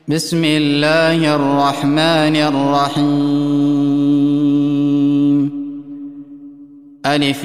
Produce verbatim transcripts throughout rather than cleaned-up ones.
بسم الله الرحمن الرحيم. ألف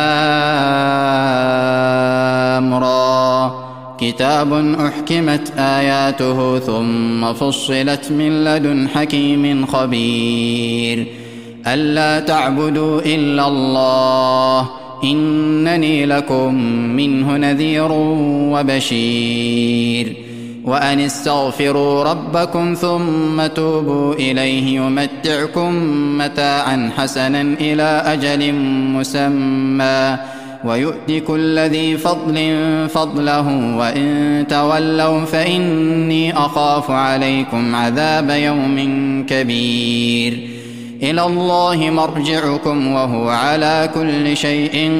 لام را، كتاب أحكمت آياته ثم فصلت من لدن حكيم خبير. ألا تعبدوا إلا الله إنني لكم منه نذير وبشير. وأن استغفروا ربكم ثم توبوا إليه يمتعكم متاعا حسنا إلى أجل مسمى ويؤتي كل ذي فضل فضله وإن تولوا فإني أخاف عليكم عذاب يوم كبير. إلى الله مرجعكم وهو على كل شيء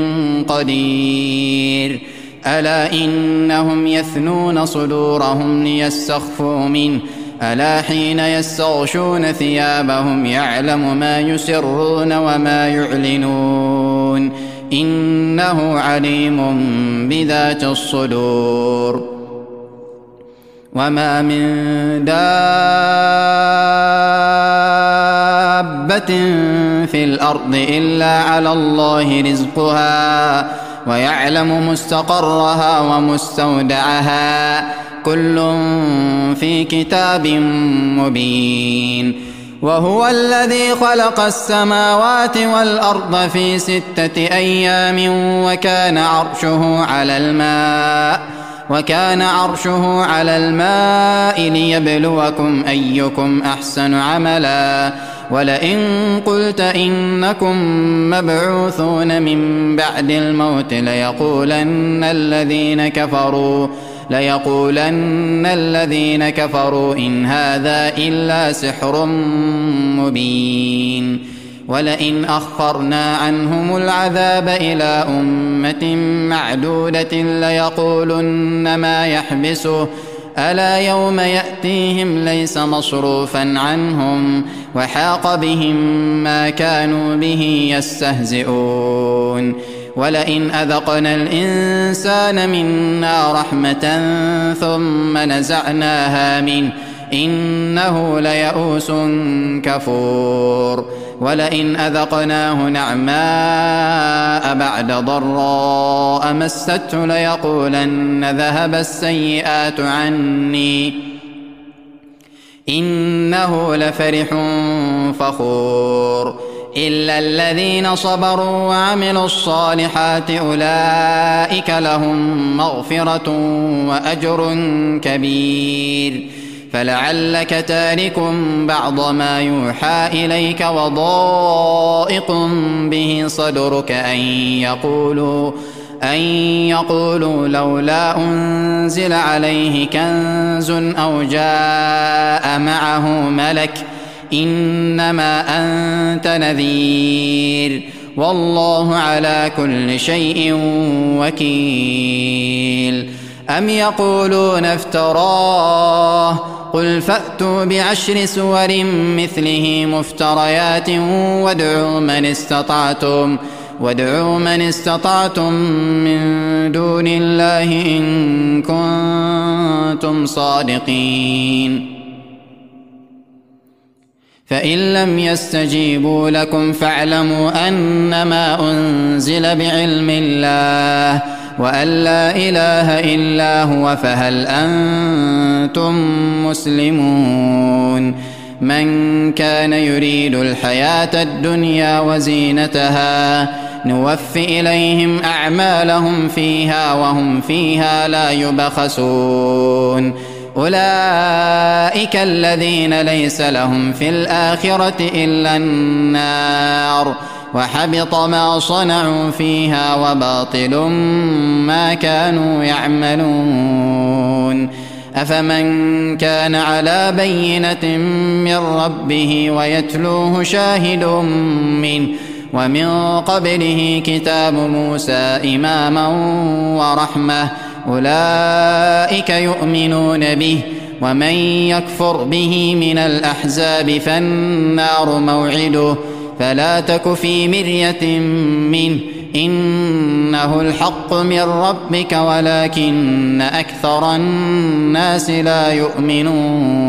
قدير. ألا إنهم يثنون صدورهم ليستخفوا منه ألا حين يستغشون ثيابهم يعلم ما يسرون وما يعلنون إنه عليم بذات الصدور. وما من دابة في الأرض إلا على الله رزقها ويعلم مستقرها ومستودعها كل في كتاب مبين. وهو الذي خلق السماوات والأرض في ستة أيام وكان عرشه على الماء وكان عرشه على الماء ليبلوكم أيكم أحسن عملا. ولئن قلت إنكم مبعوثون من بعد الموت ليقولن الذين كفروا ليقولن الذين كفروا إن هذا إلا سحر مبين. ولئن أخرنا عنهم العذاب إلى أمة معدودة ليقولن ما يحبسه ألا يوم يأتيهم ليس مصروفا عنهم وحاق بهم ما كانوا به يستهزئون. ولئن أذقنا الإنسان منا رحمة ثم نزعناها منه إنه ليئوس كفور. ولئن أذقناه نعماء بعد ضراء مسته ليقولن ذهب السيئات عني إنه لفرح فخور. إلا الذين صبروا وعملوا الصالحات أولئك لهم مغفرة وأجر كبير. فلعلك تارك بعض ما يوحى إليك وضائق به صدرك أن يقولوا أن يقولوا لولا أنزل عليه كنز أو جاء معه ملك إنما أنت نذير والله على كل شيء وكيل. أم يقولون افتراه قل فأتوا بعشر سور مثله مفتريات وادعوا من استطعتم وادعوا من استطعتم من دون الله إن كنتم صادقين. فإن لم يستجيبوا لكم فاعلموا أنما أنزل بعلم الله وأن لا إله إلا هو فهل أنتم مسلمون. من كان يريد الحياة الدنيا وزينتها نوف إليهم أعمالهم فيها وهم فيها لا يبخسون. أولئك الذين ليس لهم في الآخرة إلا النار وحبط ما صنعوا فيها وباطل ما كانوا يعملون. أفمن كان على بينة من ربه ويتلوه شاهد منه ومن قبله كتاب موسى إماما ورحمة أولئك يؤمنون به. ومن يكفر به من الأحزاب فالنار موعده فلا تك في مرية منه إنه الحق من ربك ولكن أكثر الناس لا يؤمنون.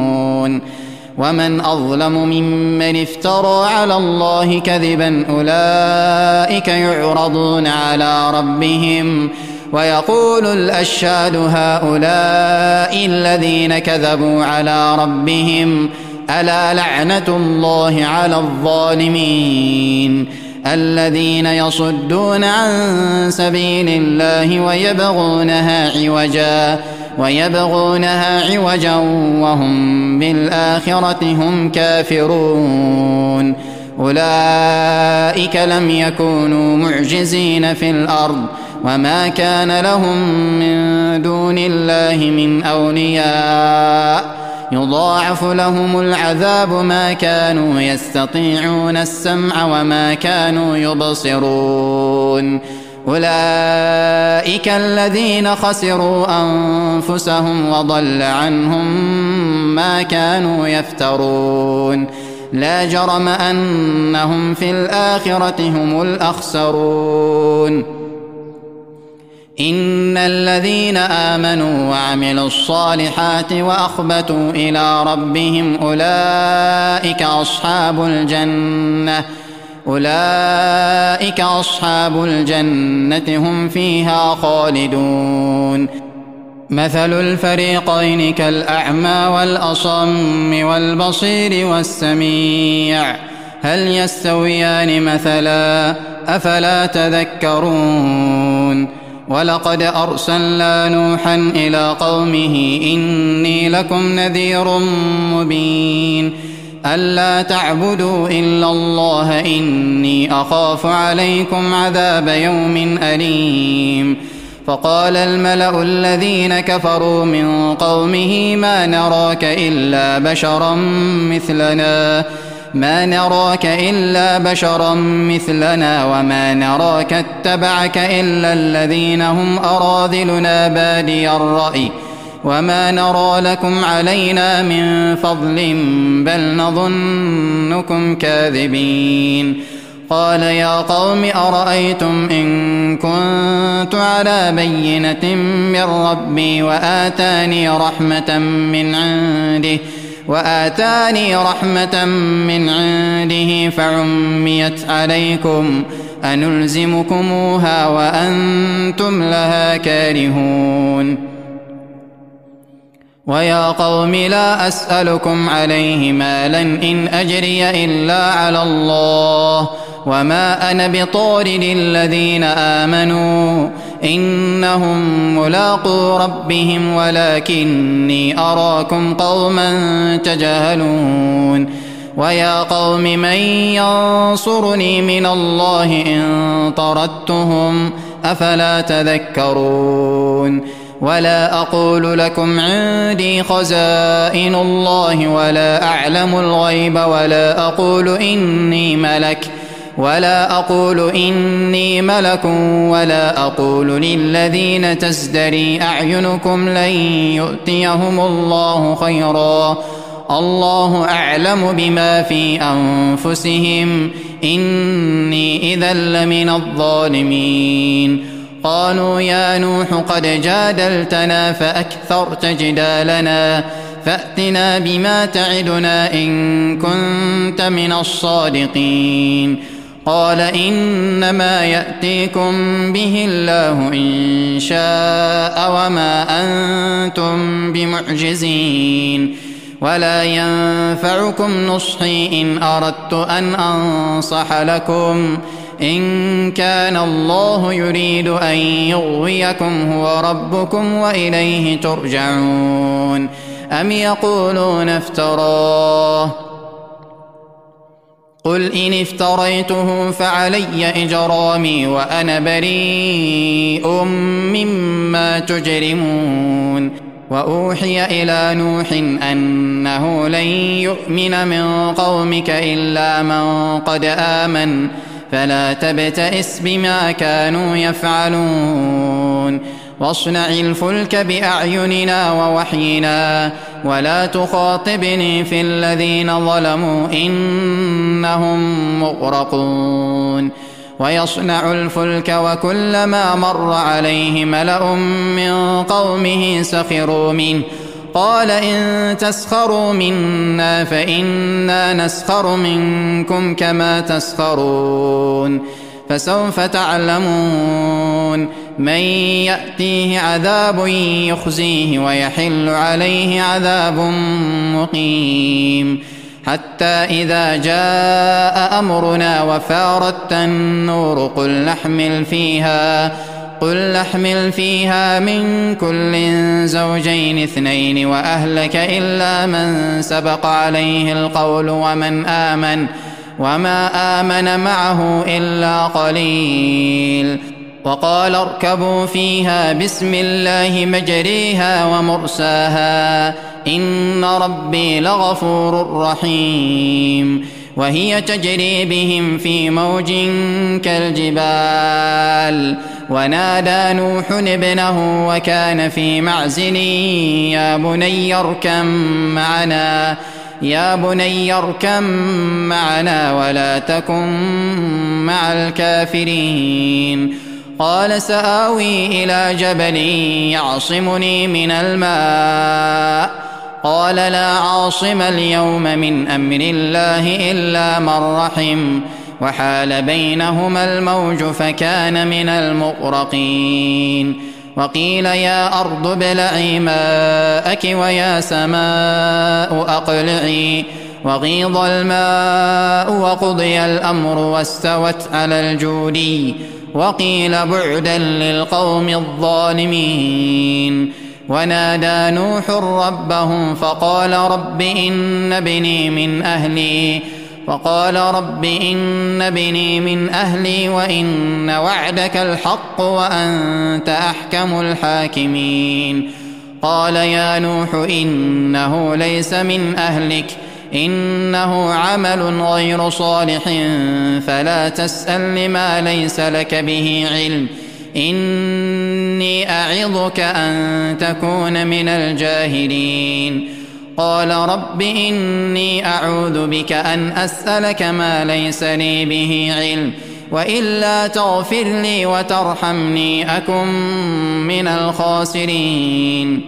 يعلمون ومن أظلم ممن افترى على الله كذبا أولئك يعرضون على ربهم ويقول الأشهاد هؤلاء الذين كذبوا على ربهم ألا لعنة الله على الظالمين الذين يصدون عن سبيل الله ويبغونها عوجا ويبغونها عوجا وهم بالآخرة هم كافرون أولئك لم يكونوا معجزين في الأرض وما كان لهم من دون الله من أولياء يضاعف لهم العذاب ما كانوا يستطيعون السمع وما كانوا يبصرون أولئك الذين خسروا أنفسهم وضل عنهم ما كانوا يفترون لا جرم أنهم في الآخرة هم الأخسرون إن الذين آمنوا وعملوا الصالحات وأخبتوا إلى ربهم أولئك أصحاب الجنة أولئك أصحاب الجنة هم فيها خالدون مثل الفريقين كالأعمى والأصم والبصير والسميع هل يستويان مثلا أفلا تذكرون ولقد أرسلنا نوحا إلى قومه إني لكم نذير مبين ألا تعبدوا إلا الله إني أخاف عليكم عذاب يوم أليم فقال الملأ الذين كفروا من قومه ما نراك إلا بشرا مثلنا ما نراك إلا بشرا مثلنا وما نراك اتبعك إلا الذين هم أراذلنا بادي الرأي وما نرى لكم علينا من فضل بل نظنكم كاذبين قال يا قوم أرأيتم إن كنت على بينة من ربي وآتاني رحمة من عنده وآتاني رحمة من عنده فعميت عليكم أنلزمكموها وأنتم لها كارهون ويا قوم لا أسألكم عليه مالا إن أجري إلا على الله وما أنا بطارد الذين آمنوا إنهم ملاقو ربهم ولكني أراكم قوما تجهلون ويا قوم من ينصرني من الله إن طردتهم أفلا تذكرون ولا أقول لكم عندي خزائن الله ولا أعلم الغيب ولا أقول إني ملك ولا أقول إني ملك ولا أقول للذين تزدري أعينكم لن يؤتيهم الله خيرا الله أعلم بما في أنفسهم إني إذا لمن الظالمين قالوا يا نوح قد جادلتنا فأكثرت جدالنا فأتنا بما تعدنا إن كنت من الصادقين قال إنما يأتيكم به الله إن شاء وما أنتم بمعجزين ولا ينفعكم نصحي إن أردت أن أنصح لكم إن كان الله يريد أن يغويكم هو ربكم وإليه ترجعون أم يقولون افتراه قل إن افتريته فعلي إجرامي وأنا بريء مما تجرمون وأوحي إلى نوح أنه لن يؤمن من قومك إلا من قد آمن فلا تبتئس بما كانوا يفعلون واصنع الفلك بأعيننا ووحينا ولا تخاطبني في الذين ظلموا إنهم مغرقون ويصنع الفلك وكلما مر عليه ملأ من قومه سخروا منه قال إن تسخروا منا فإنا نسخر منكم كما تسخرون فسوف تعلمون من يأتيه عذاب يخزيه ويحل عليه عذاب مقيم حتى إذا جاء أمرنا وفارت النور قل نحمل فيها قل نحمل فيها من كل زوجين اثنين وأهلك إلا من سبق عليه القول ومن آمن وما آمن معه إلا قليل وقال اركبوا فيها بسم الله مجريها ومرساها إن ربي لغفور رحيم وهي تجري بهم في موج كالجبال ونادى نوح ابنه وكان في معزل يا بني اركب معنا يا بني اركب معنا ولا تكن مع الكافرين قال سآوي إلى جبل يعصمني من الماء قال لا عاصم اليوم من أمر الله إلا من رحم وحال بينهما الموج فكان من المغرقين وقيل يا أرض ابلعي ماءك ويا سماء أقلعي وغيض الماء وقضي الأمر واستوت على الجودي وقيل بعدا للقوم الظالمين ونادى نوح ربه فقال رب إن ابني من أهلي فقال رب إن ابني من أهلي وإن وعدك الحق وأنت أحكم الحاكمين قال يا نوح إنه ليس من أهلك إنه عمل غير صالح فلا تسأل لما ليس لك به علم إني أعظك أن تكون من الجاهلين قال رب إني أعوذ بك أن أسألك ما ليس لي به علم وإلا تغفر لي وترحمني أكن من الخاسرين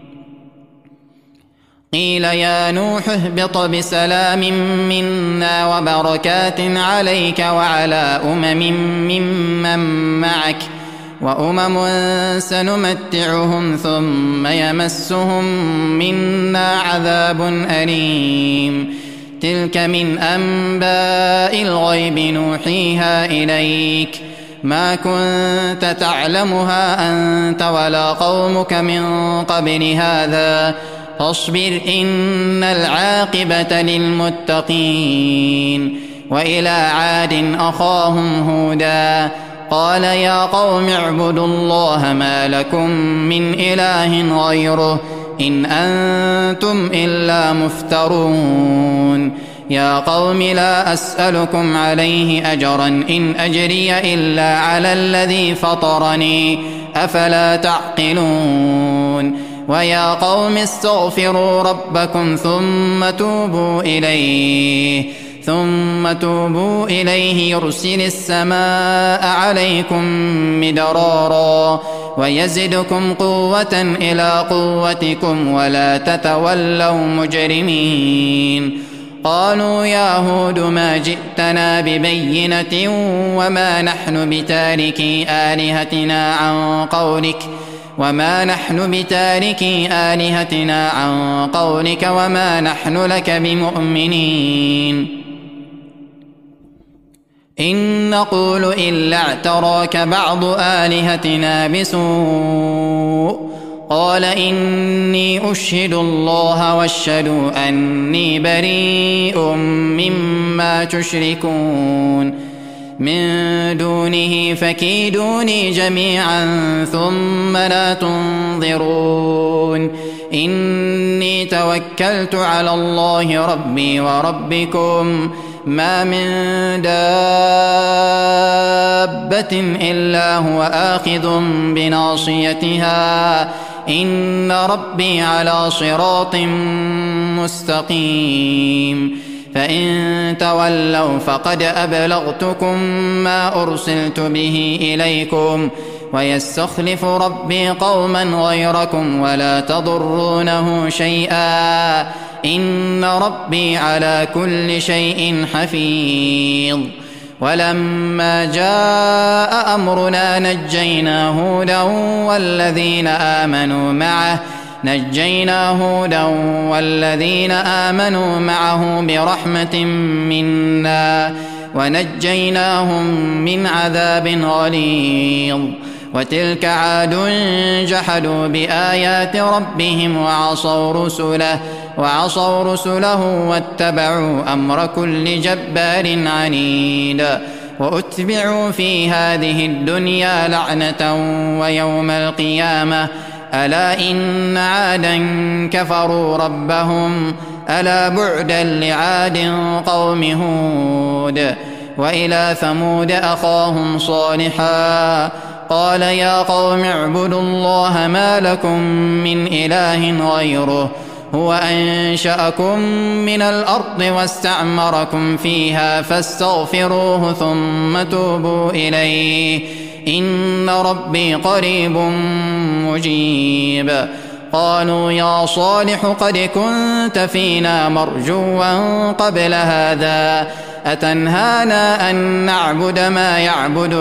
قيل يا نوح اهبط بسلام منا وبركات عليك وعلى أمم ممن معك وأمم سنمتعهم ثم يمسهم منا عذاب أليم تلك من أنباء الغيب نوحيها إليك ما كنت تعلمها أنت ولا قومك من قبل هذا فاصبر إن العاقبة للمتقين وإلى عاد أخاهم هودا قال يا قوم اعبدوا الله ما لكم من إله غيره إن أنتم إلا مفترون يا قوم لا أسألكم عليه أجرا إن أجري إلا على الذي فطرني أفلا تعقلون ويا قوم استغفروا ربكم ثم توبوا إليه ثم توبوا إليه يرسل السماء عليكم مدرارا ويزدكم قوة إلى قوتكم ولا تتولوا مجرمين قالوا يا هود ما جئتنا ببينة وما نحن بتاركي آلهتنا عن قولك وما نحن بتاركي آلهتنا عن قولك وما نحن لك بمؤمنين إن نقول إلا اعتراك بعض آلهتنا بسوء قال إني أشهد الله واشهدوا أني بريء مما تشركون من دونه فكيدوني جميعا ثم لا تنظرون إني توكلت على الله ربي وربكم ما من دابة إلا هو آخذ بناصيتها إن ربي على صراط مستقيم فإن تولوا فقد أبلغتكم ما أرسلت به إليكم ويستخلف ربي قوما غيركم ولا تضرونه شيئا إن ربي على كل شيء حفيظ. ولما جاء أمرنا نجينا هودا والذين آمنوا معه نجينا هودا والذين آمنوا معه برحمة منا ونجيناهم من عذاب غليظ. وتلك عاد جحدوا بآيات ربهم وعصوا رسله وعصوا رسله واتبعوا أمر كل جبار عنيد. وأتبعوا في هذه الدنيا لعنة ويوم القيامة ألا إن عادا كفروا ربهم ألا بعدا لعاد قوم هود. وإلى ثمود أخاهم صالحا قال يا قوم اعبدوا الله ما لكم من إله غيره هو أنشأكم من الأرض واستعمركم فيها فاستغفروه ثم توبوا إليه إن ربي قريب مجيب. قالوا يا صالح قد كنت فينا مرجوا قبل هذا أتنهانا أن نعبد ما يعبد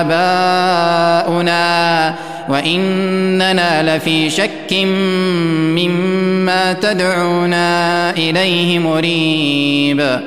آباؤنا وإننا لفي شك مما تدعونا إليه مريب.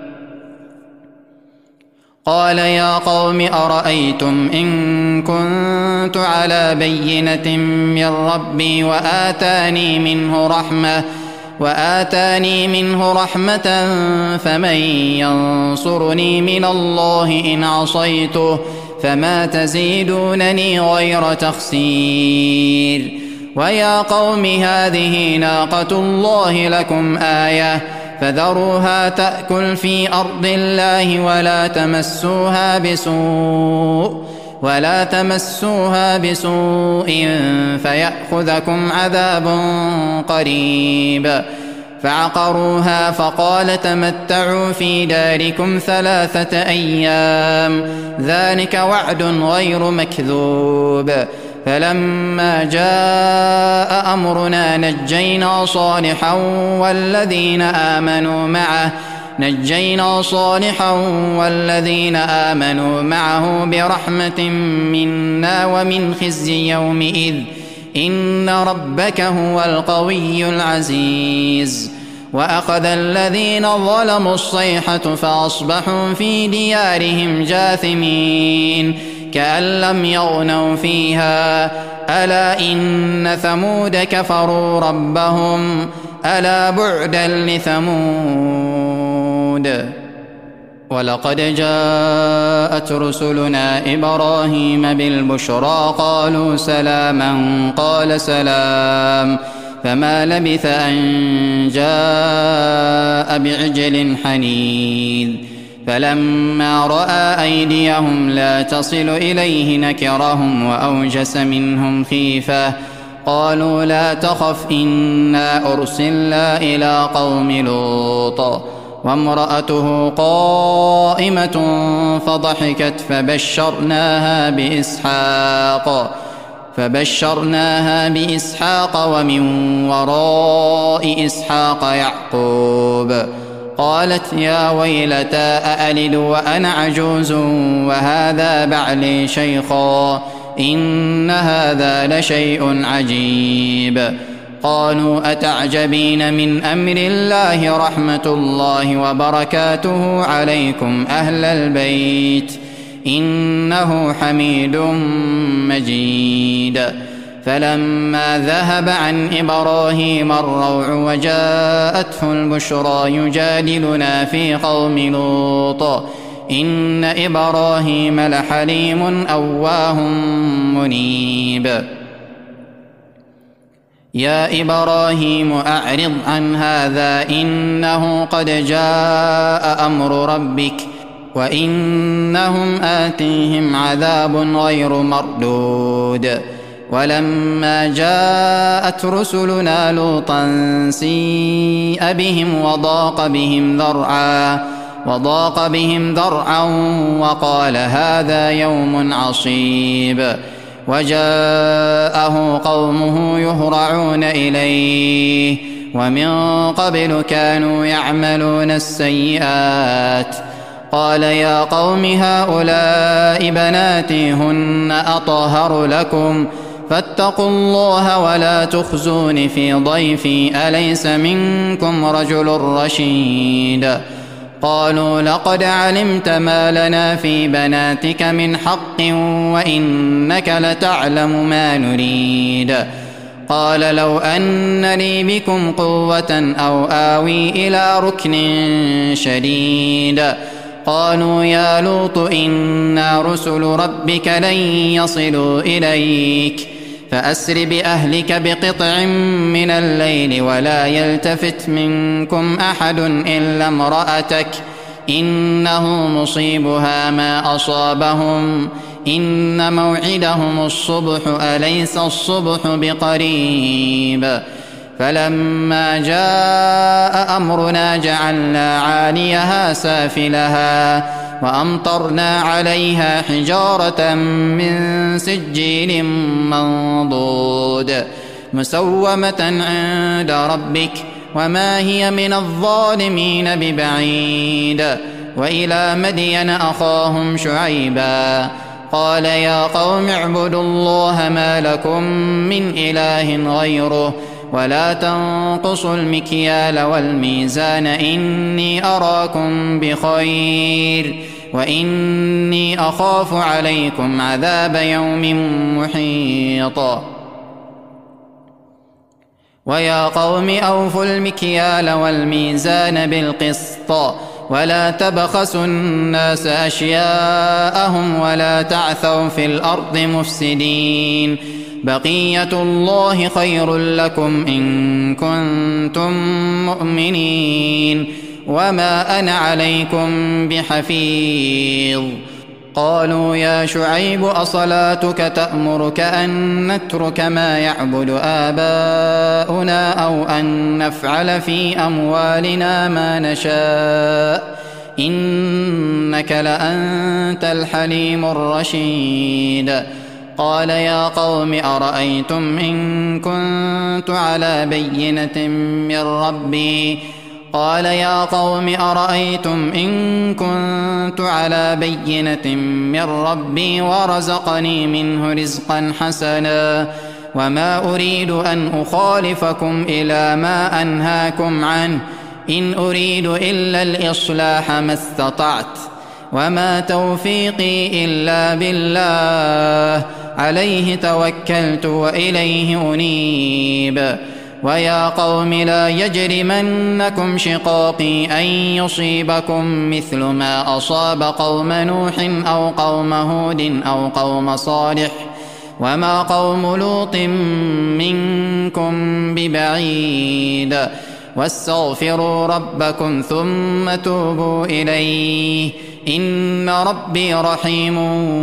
قال يا قوم أرأيتم إن كنت على بينة من ربي وآتاني منه رحمة وآتاني منه رحمة فمن ينصرني من الله إن عصيته فما تزيدونني غير تخسير. ويا قوم هذه ناقة الله لكم آية فذروها تأكل في أرض الله ولا تمسوها بسوء ولا تمسوها بسوء فيأخذكم عذاب قريب. فعقروها فقال تمتعوا في داركم ثلاثة أيام ذلك وعد غير مكذوب. فلما جاء أمرنا نجينا صالحا والذين آمنوا معه نجينا صالحا والذين آمنوا معه برحمة منا ومن خزي يومئذ إن ربك هو القوي العزيز. وأخذ الذين ظلموا الصيحة فأصبحوا في ديارهم جاثمين كأن لم يغنوا فيها ألا إن ثمود كفروا ربهم ألا بعدا لثمود. ولقد جاءت رسلنا إبراهيم بالبشرى قالوا سلاما قال سلام فما لبث أن جاء بعجل حنيذ. فلما رأى أيديهم لا تصل إليه نكرهم وأوجس منهم خيفة قالوا لا تخف إنا أرسلنا إلى قوم لوط وامرأته قائمة فضحكت فبشرناها بإسحاق فبشرناها بإسحاق ومن وراء إسحاق يعقوب. قالت يا ويلتى أألد وأنا عجوز وهذا بعلي شيخا إن هذا لشيء عجيب. قالوا أتعجبين من أمر الله رحمة الله وبركاته عليكم أهل البيت إنه حميد مجيد. فلما ذهب عن إبراهيم الروع وجاءته البشرى يجادلنا في قوم لوط إن إبراهيم لحليم أواه منيب. يا إبراهيم أعرض عن هذا إنه قد جاء أمر ربك وإنهم آتيهم عذاب غير مردود. ولما جاءت رسلنا لوطا سيء بهم وضاق بهم ذرعا وضاق بهم ذرعا وقال هذا يوم عصيب. وجاءه قومه يهرعون إليه ومن قبل كانوا يعملون السيئات. قال يا قوم هؤلاء بناتي هن أطهر لكم فاتقوا الله ولا تخزون في ضيفي أليس منكم رجل رشيد. قالوا لقد علمت ما لنا في بناتك من حق وإنك لتعلم ما نريد. قال لو أن لي بكم قوة أو آوي إلى ركن شديد. قالوا يا لوط إنا رسل ربك لن يصلوا إليك فأسر بأهلك بقطع من الليل ولا يلتفت منكم أحد إلا امرأتك إنه مصيبها ما أصابهم إن موعدهم الصبح أليس الصبح بقريب. فلما جاء أمرنا جعلنا عاليها سافلها وأمطرنا عليها حجارة من سجيل منضود مسومة عند ربك وما هي من الظالمين ببعيد. وإلى مدين أخاهم شعيبا قال يا قوم اعبدوا الله ما لكم من إله غيره ولا تنقصوا المكيال والميزان إني أراكم بخير وإني أخاف عليكم عذاب يوم محيط. ويا قوم أوفوا المكيال والميزان بالقسط ولا تبخسوا الناس أشياءهم ولا تعثوا في الأرض مفسدين. بقية الله خير لكم إن كنتم مؤمنين وما أنا عليكم بحفيظ. قالوا يا شعيب أصلاتك تأمرك أن نترك ما يعبد آباؤنا أو أن نفعل في أموالنا ما نشاء إنك لأنت الحليم الرشيد. قال يا قوم أرأيتم إن كنت على بينة من ربي قال يا قوم أرأيتم إن كنت على بينة من ربي ورزقني منه رزقا حسنا وما أريد أن أخالفكم إلى ما أنهاكم عنه إن أريد إلا الإصلاح ما استطعت وما توفيقي إلا بالله عليه توكلت وإليه أنيب. ويا قوم لا يجرمنكم شقاقي أن يصيبكم مثل ما أصاب قوم نوح أو قوم هود أو قوم صالح وما قوم لوط منكم ببعيد. واستغفروا ربكم ثم توبوا إليه إن ربي رحيم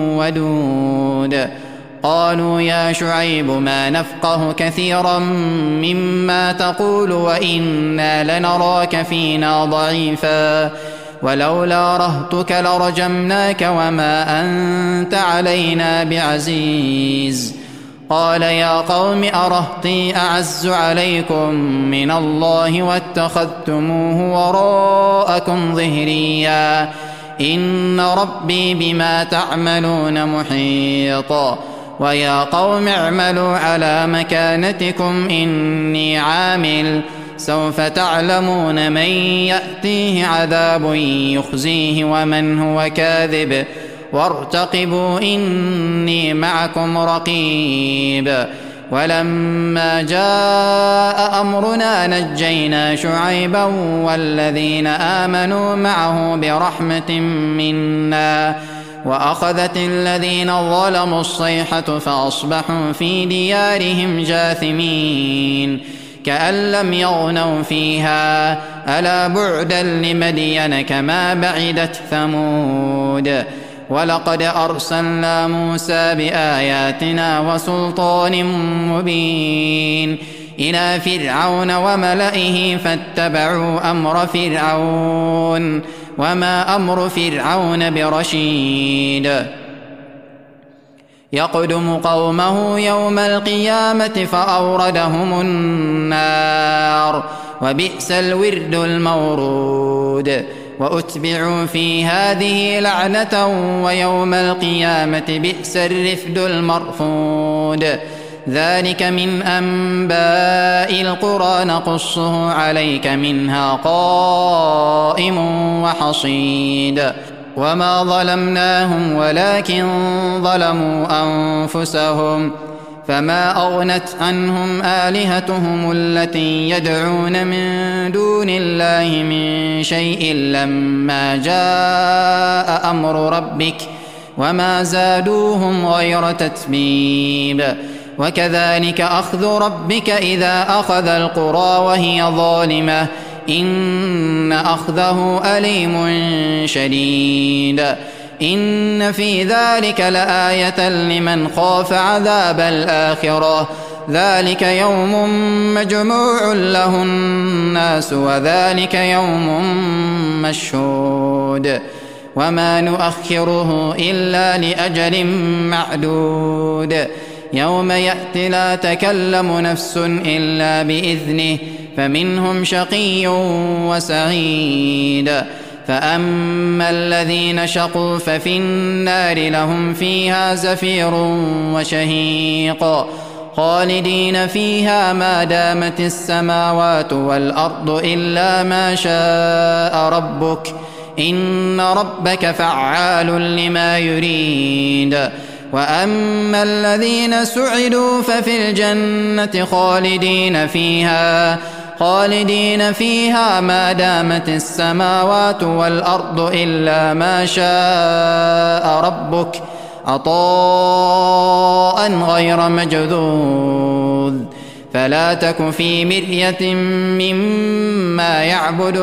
ودود. قالوا يا شعيب ما نفقه كثيرا مما تقول وإنا لنراك فينا ضعيفا ولولا رهتك لرجمناك وما أنت علينا بعزيز. قال يا قوم أرهطي أعز عليكم من الله واتخذتموه وراءكم ظهريا إن ربي بما تعملون محيط. ويا قوم اعملوا على مكانتكم إني عامل سوف تعلمون من يأتيه عذاب يخزيه ومن هو كاذب وارتقبوا إني معكم رقيب. ولما جاء أمرنا نجينا شعيبا والذين آمنوا معه برحمة منا وأخذت الذين ظلموا الصيحة فأصبحوا في ديارهم جاثمين كأن لم يغنوا فيها ألا بعدا لمدين كما بعدت ثمود. ولقد أرسلنا موسى بآياتنا وسلطان مبين إلى فرعون وملئه فاتبعوا أمر فرعون وما أمر فرعون برشيد. يقدم قومه يوم القيامة فأوردهم النار وبئس الورد المورود وأتبعوا في هذه لعنة ويوم القيامة بئس الرفد المرفود ذلك من أنباء القرى نقصه عليك منها قائم وحصيد وما ظلمناهم ولكن ظلموا أنفسهم فما أغنت عنهم آلهتهم التي يدعون من دون الله من شيء لما جاء أمر ربك وما زادوهم غير تتبيب وكذلك أخذ ربك إذا أخذ القرى وهي ظالمة إن أخذه أليم شديد إن في ذلك لآية لمن خاف عذاب الآخرة ذلك يوم مجموع له الناس وذلك يوم مشهود وما نؤخره إلا لأجل معدود يوم يأتي لا تكلم نفس إلا بإذنه فمنهم شقي وسعيد فأما الذين شقوا ففي النار لهم فيها زفير وشهيق خالدين فيها ما دامت السماوات والأرض إلا ما شاء ربك إن ربك فعال لما يريد وأما الذين سعدوا ففي الجنة خالدين فيها خالدين فيها ما دامت السماوات والأرض إلا ما شاء ربك عطاء غير مجذوذ فلا تك في مرية مما يعبد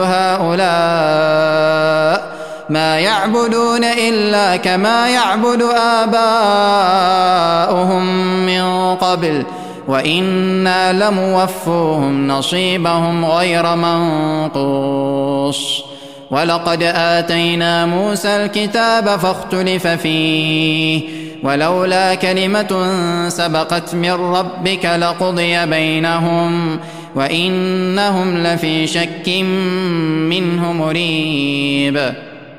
هؤلاء ما يعبدون إلا كما يعبد آباؤهم من قبل وإنا لموفوهم نصيبهم غير منقوص ولقد آتينا موسى الكتاب فاختلف فيه ولولا كلمة سبقت من ربك لقضي بينهم وإنهم لفي شك منه مريب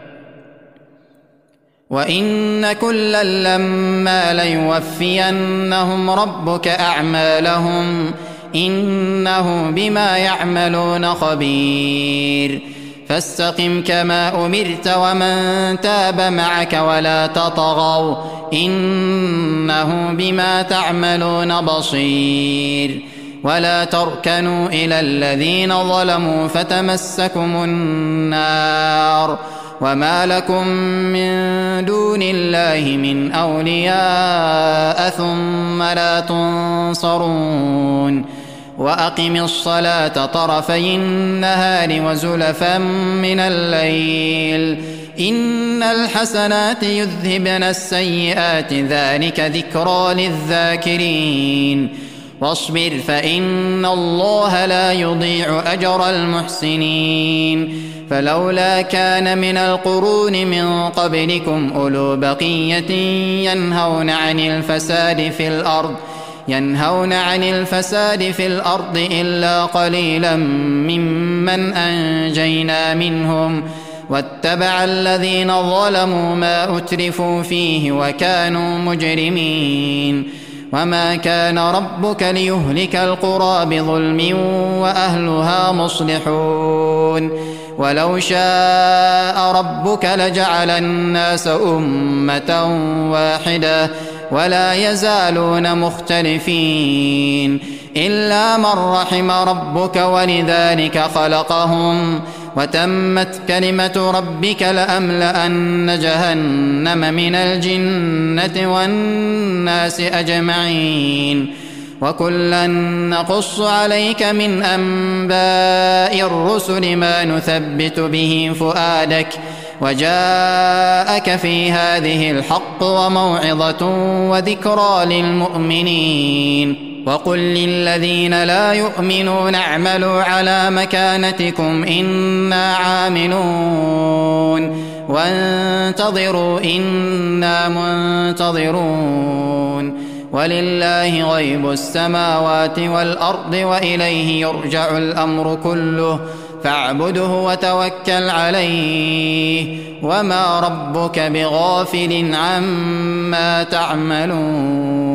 وإن كلا لما ليوفينهم ربك أعمالهم إنه بما يعملون خبير فاستقم كما أمرت ومن تاب معك ولا تطغوا إنه بما تعملون بصير ولا تركنوا إلى الذين ظلموا فتمسكم النار وما لكم من دون الله من أولياء ثم لا تنصرون وأقم الصلاة طرفي النهار وزلفا من الليل إن الحسنات يذهبن السيئات ذلك ذكرى للذاكرين واصبر فإن الله لا يضيع أجر المحسنين فلولا كان من القرون من قبلكم أولو بقية ينهون عن الفساد في الأرض ينهون عن الفساد في الأرض إلا قليلا ممن أنجينا منهم واتبع الذين ظلموا ما أترفوا فيه وكانوا مجرمين وما كان ربك ليهلك القرى بظلم وأهلها مصلحون ولو شاء ربك لجعل الناس أمة واحدة ولا يزالون مختلفين إلا من رحم ربك ولذلك خلقهم وتمت كلمة ربك لأملأن جهنم من الجنة والناس أجمعين وكلا نقص عليك من أنباء الرسل ما نثبت به فؤادك وجاءك في هذه الحق وموعظة وذكرى للمؤمنين وقل للذين لا يؤمنون اعملوا على مكانتكم إنا عاملون وانتظروا إنا منتظرون ولله غيب السماوات والأرض وإليه يرجع الأمر كله فاعبده وتوكل عليه وما ربك بغافل عما تعملون